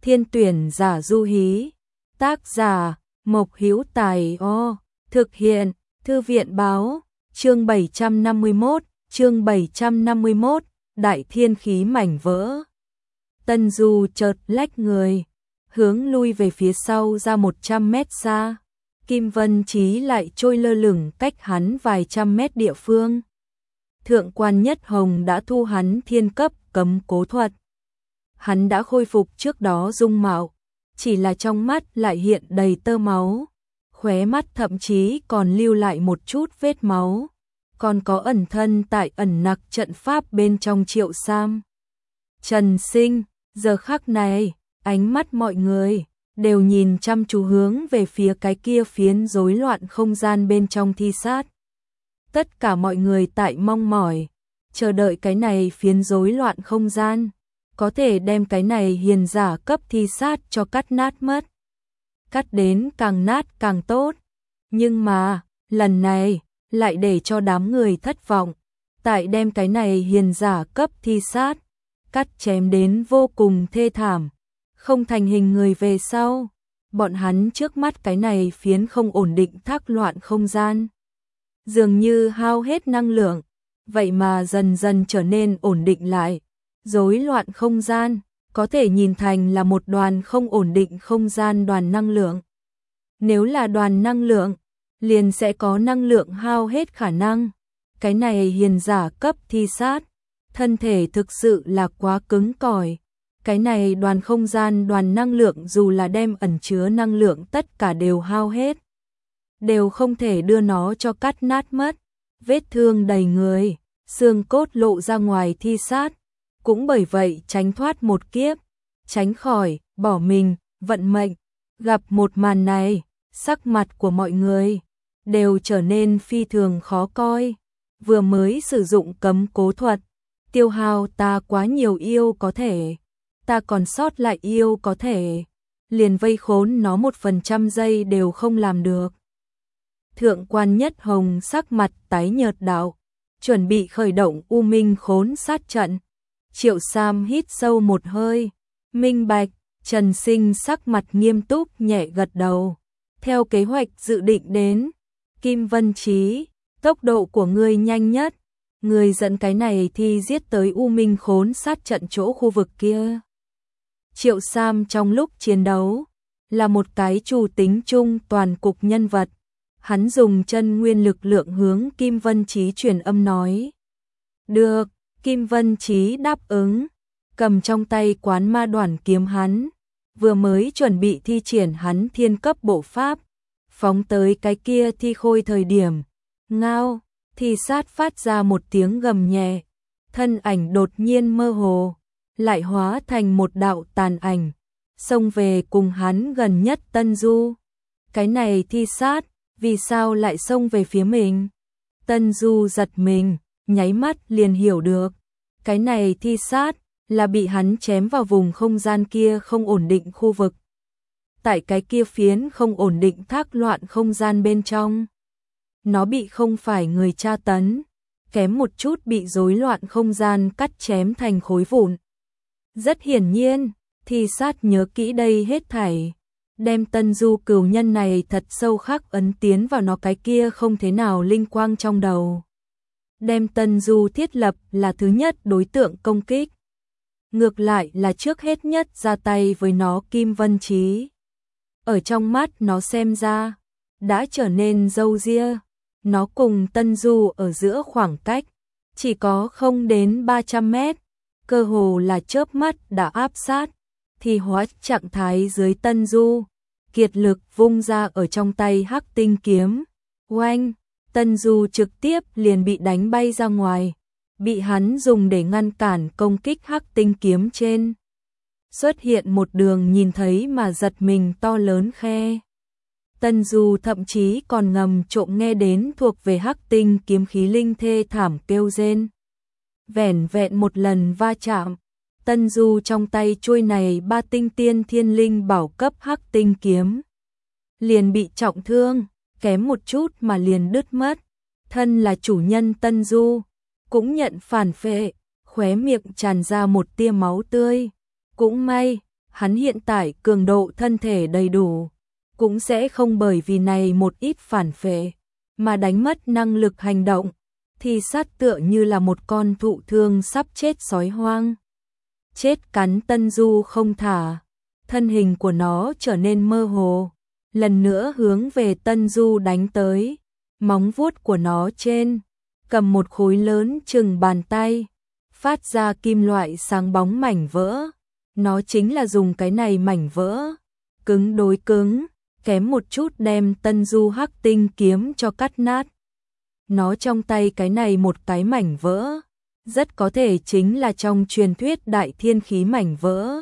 Thiên tuyển giả Du Hí. Tác giả Mộc Hữu Tài. Thực hiện Thư viện báo. Chương 751, Đại Thiên Khí mảnh vỡ. Tân Du chợt lách người, hướng lui về phía sau ra 100 mét xa. Kim Vân Chí lại trôi lơ lửng cách hắn vài trăm mét địa phương. Thượng quan Nhất Hồng đã thu hắn thiên cấp cấm cố thuật. Hắn đã khôi phục trước đó dung mạo, chỉ là trong mắt lại hiện đầy tơ máu, khóe mắt thậm chí còn lưu lại một chút vết máu, còn có ẩn thân tại ẩn nặc trận pháp bên trong Triệu Sam. Trần Sinh, giờ khắc này, ánh mắt mọi người đều nhìn chăm chú hướng về phía cái kia phiến rối loạn không gian bên trong thi sát. Tất cả mọi người tại mong mỏi, chờ đợi cái này phiến rối loạn không gian, có thể đem cái này hiền giả cấp thi sát cho cắt nát mất. Cắt đến càng nát càng tốt. Nhưng mà, lần này, lại để cho đám người thất vọng. Tại đem cái này hiền giả cấp thi sát, cắt chém đến vô cùng thê thảm. Không thành hình người về sau, bọn hắn trước mắt cái này phiến không ổn định thác loạn không gian. Dường như hao hết năng lượng, vậy mà dần dần trở nên ổn định lại. Rối loạn không gian, có thể nhìn thành là một đoàn không ổn định không gian đoàn năng lượng. Nếu là đoàn năng lượng, liền sẽ có năng lượng hao hết khả năng. Cái này hiền giả cấp thi sát, thân thể thực sự là quá cứng cỏi. Cái này đoàn không gian đoàn năng lượng dù là đem ẩn chứa năng lượng tất cả đều hao hết, đều không thể đưa nó cho cắt nát mất. Vết thương đầy người, xương cốt lộ ra ngoài thi sát, cũng bởi vậy tránh thoát một kiếp, tránh khỏi, bỏ mình, vận mệnh. Gặp một màn này, sắc mặt của mọi người đều trở nên phi thường khó coi. Vừa mới sử dụng cấm cố thuật, tiêu hao ta quá nhiều yêu có thể, ta còn sót lại yêu có thể, liền vây khốn nó 1% giây đều không làm được. Thượng quan Nhất Hồng sắc mặt tái nhợt đạo, chuẩn bị khởi động U Minh khốn sát trận. Triệu Sam hít sâu một hơi, minh bạch. Trần Sinh sắc mặt nghiêm túc nhẹ gật đầu. Theo kế hoạch dự định đến, Kim Vân Chí, tốc độ của ngươi nhanh nhất, ngươi dẫn cái này thì giết tới U Minh khốn sát trận chỗ khu vực kia. Triệu Sam trong lúc chiến đấu, là một cái chủ tính chung toàn cục nhân vật. Hắn dùng chân nguyên lực lượng hướng Kim Vân Chí truyền âm nói. Được, Kim Vân Chí đáp ứng, cầm trong tay Quán Ma Đoản kiếm hắn, vừa mới chuẩn bị thi triển hắn thiên cấp bộ pháp, phóng tới cái kia thi khôi thời điểm. Ngao, thi sát phát ra một tiếng gầm nhẹ, thân ảnh đột nhiên mơ hồ, lại hóa thành một đạo tàn ảnh, xông về cùng hắn gần nhất Tân Du. Cái này thi sát, vì sao lại xông về phía mình? Tân Du giật mình, nháy mắt liền hiểu được. Cái này thi sát, là bị hắn chém vào vùng không gian kia không ổn định khu vực. Tại cái kia phiến không ổn định thác loạn không gian bên trong. Nó bị không phải người tra tấn, kém một chút bị rối loạn không gian cắt chém thành khối vụn. Rất hiển nhiên, thi sát nhớ kỹ đây hết thảy, đem Tân Du cừu nhân này thật sâu khắc ấn tiến vào nó cái kia không thế nào linh quang trong đầu. Đem Tân Du thiết lập là thứ nhất đối tượng công kích. Ngược lại là trước hết nhất ra tay với nó Kim Vân Chí. Ở trong mắt nó xem ra, đã trở nên râu ria. Nó cùng Tân Du ở giữa khoảng cách, chỉ có không đến 300 mét. Cơ hồ là chớp mắt đã áp sát, thì hóa trạng thái dưới Tân Du. Kiệt lực vung ra ở trong tay hắc tinh kiếm. Oanh, Tân Du trực tiếp liền bị đánh bay ra ngoài. Bị hắn dùng để ngăn cản công kích hắc tinh kiếm trên. Xuất hiện một đường nhìn thấy mà giật mình to lớn khe. Tân Du thậm chí còn ngầm trộm nghe đến thuộc về hắc tinh kiếm khí linh thê thảm kêu rên. Vẻn vẹn một lần va chạm, Tân Du trong tay chuôi này 3 tinh tiên thiên linh bảo cấp hắc tinh kiếm liền bị trọng thương, kém một chút mà liền đứt mất. Thân là chủ nhân Tân Du cũng nhận phản phệ, khóe miệng tràn ra một tia máu tươi. Cũng may, hắn hiện tại cường độ thân thể đầy đủ, cũng sẽ không bởi vì này một ít phản phệ mà đánh mất năng lực hành động. Thi sát tựa như là một con thụ thương sắp chết sói hoang, chết cắn Tân Du không thả, thân hình của nó trở nên mơ hồ, lần nữa hướng về Tân Du đánh tới, móng vuốt của nó trên cầm một khối lớn chừng bàn tay, phát ra kim loại sáng bóng mảnh vỡ. Nó chính là dùng cái này mảnh vỡ, cứng đối cứng, kém một chút đem Tân Du Hắc Tinh kiếm cho cắt nát. Nó trong tay cái này một cái mảnh vỡ, rất có thể chính là trong truyền thuyết đại thiên khí mảnh vỡ.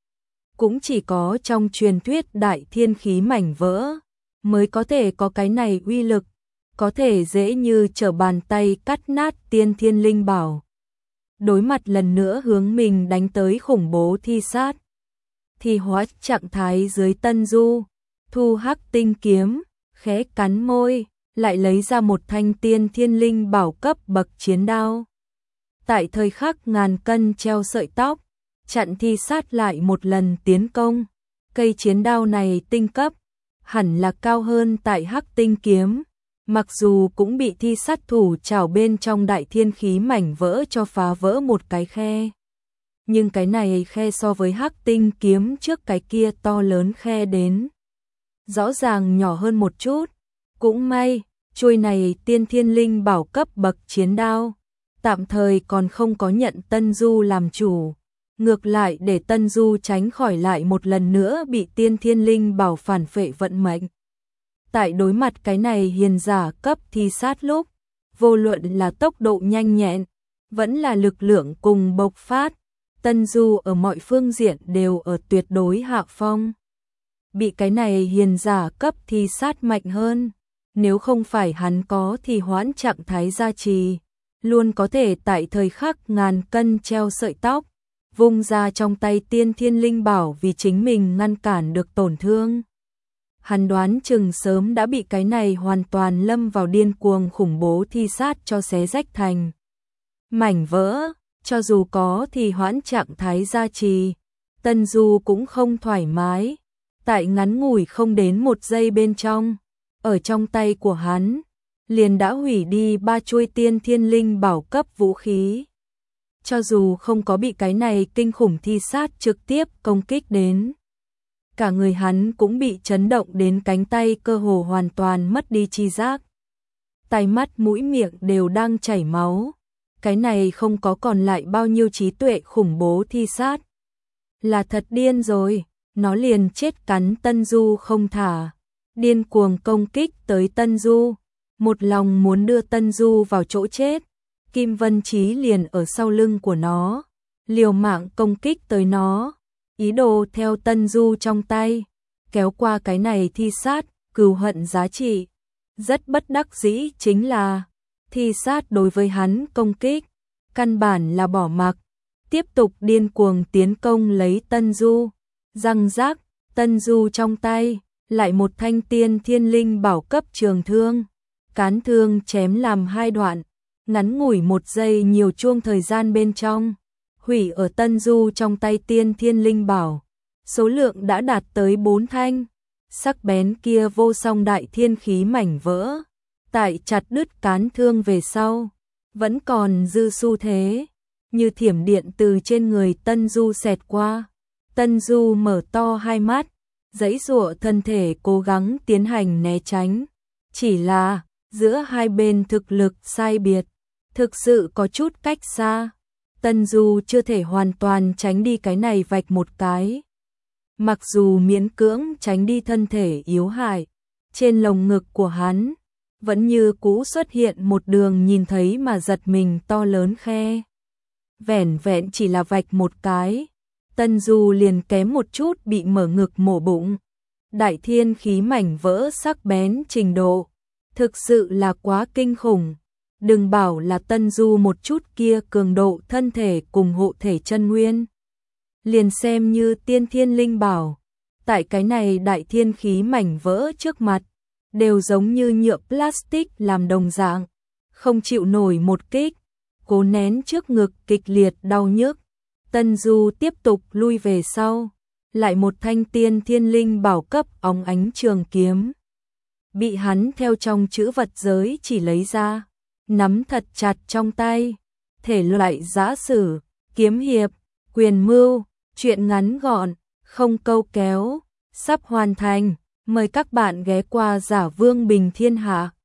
Cũng chỉ có trong truyền thuyết đại thiên khí mảnh vỡ mới có thể có cái này uy lực, có thể dễ như trở bàn tay cắt nát tiên thiên linh bảo. Đối mặt lần nữa hướng mình đánh tới khủng bố thi sát, thì hóa trạng thái dưới Tân Du, thu Hắc Tinh kiếm, khẽ cắn môi, lại lấy ra một thanh tiên thiên linh bảo cấp bậc chiến đao. Tại thời khắc ngàn cân treo sợi tóc, chặn thi sát lại một lần tiến công. Cây chiến đao này tinh cấp, hẳn là cao hơn tại Hắc Tinh kiếm, mặc dù cũng bị thi sát thủ chảo bên trong đại thiên khí mảnh vỡ cho phá vỡ một cái khe. Nhưng cái này khe so với Hắc Tinh kiếm trước cái kia to lớn khe đến, rõ ràng nhỏ hơn một chút. Cũng may, chuôi này tiên thiên linh bảo cấp bậc chiến đao, tạm thời còn không có nhận Tân Du làm chủ. Ngược lại để Tân Du tránh khỏi lại một lần nữa bị tiên thiên linh bảo phản phệ vận mệnh. Tại đối mặt cái này hiền giả cấp thi sát lúc, vô luận là tốc độ nhanh nhẹn, vẫn là lực lượng cùng bộc phát, Tân Du ở mọi phương diện đều ở tuyệt đối hạ phong. Bị cái này hiền giả cấp thi sát mạnh hơn, nếu không phải hắn có thì hoãn trạng thái gia trì, luôn có thể tại thời khắc ngàn cân treo sợi tóc, vung ra trong tay tiên thiên linh bảo vì chính mình ngăn cản được tổn thương. Hắn đoán chừng sớm đã bị cái này hoàn toàn lâm vào điên cuồng khủng bố thi sát cho xé rách thành mảnh vỡ, cho dù có thì hoãn trạng thái gia trì, Tân Du cũng không thoải mái. Tại ngắn ngủi không đến một giây bên trong, ở trong tay của hắn, liền đã hủy đi 3 chuôi tiên thiên linh bảo cấp vũ khí. Cho dù không có bị cái này kinh khủng thi sát trực tiếp công kích đến, cả người hắn cũng bị chấn động đến cánh tay cơ hồ hoàn toàn mất đi chi giác. Tai mắt mũi miệng đều đang chảy máu, cái này không có còn lại bao nhiêu trí tuệ khủng bố thi sát. Là thật điên rồi, nó liền chết cắn Tân Du không thả, điên cuồng công kích tới Tân Du, một lòng muốn đưa Tân Du vào chỗ chết. Kim Vân Chí liền ở sau lưng của nó, liều mạng công kích tới nó, ý đồ theo Tân Du trong tay, kéo qua cái này thi sát, cừu hận giá trị. Rất bất đắc dĩ chính là, thi sát đối với hắn công kích, căn bản là bỏ mặc, tiếp tục điên cuồng tiến công lấy Tân Du. Răng rác, Tân Du trong tay, lại một thanh tiên thiên linh bảo cấp trường thương, cán thương chém làm 2 đoạn. Ngắn ngủi 1 giây nhiều chuông thời gian bên trong, hủy ở Tân Du trong tay tiên thiên linh bảo, số lượng đã đạt tới 4 thanh, sắc bén kia vô song đại thiên khí mảnh vỡ, tại chặt đứt cán thương về sau, vẫn còn dư xu thế, như thiểm điện từ trên người Tân Du xẹt qua. Tân Du mở to hai mắt, giãy giụa thân thể cố gắng tiến hành né tránh, chỉ là giữa hai bên thực lực sai biệt, thực sự có chút cách xa. Tân Du chưa thể hoàn toàn tránh đi cái này vạch một cái. Mặc dù miễn cưỡng tránh đi thân thể yếu hại, trên lồng ngực của hắn vẫn như cũ xuất hiện một đường nhìn thấy mà giật mình to lớn khe. Vẻn vẹn chỉ là vạch một cái, Tân Du liền kém một chút bị mở ngực mổ bụng. Đại thiên khí mảnh vỡ sắc bén trình độ, thực sự là quá kinh khủng. Đừng bảo là Tân Du một chút kia cường độ thân thể cùng hộ thể chân nguyên. Liền xem như tiên thiên linh bảo, tại cái này đại thiên khí mảnh vỡ trước mặt, đều giống như nhựa plastic làm đồng dạng, không chịu nổi một kích, cố nén trước ngực kịch liệt đau nhức. Tân Du tiếp tục lui về sau, lại một thanh tiên thiên linh bảo cấp óng ánh trường kiếm. Bị hắn theo trong chữ vật giới chỉ lấy ra, nắm thật chặt trong tay. Thể loại giã sử, kiếm hiệp, quyền mưu, truyện ngắn gọn, không câu kéo, sắp hoàn thành. Mời các bạn ghé qua Giả Vương Bình Thiên Hạ.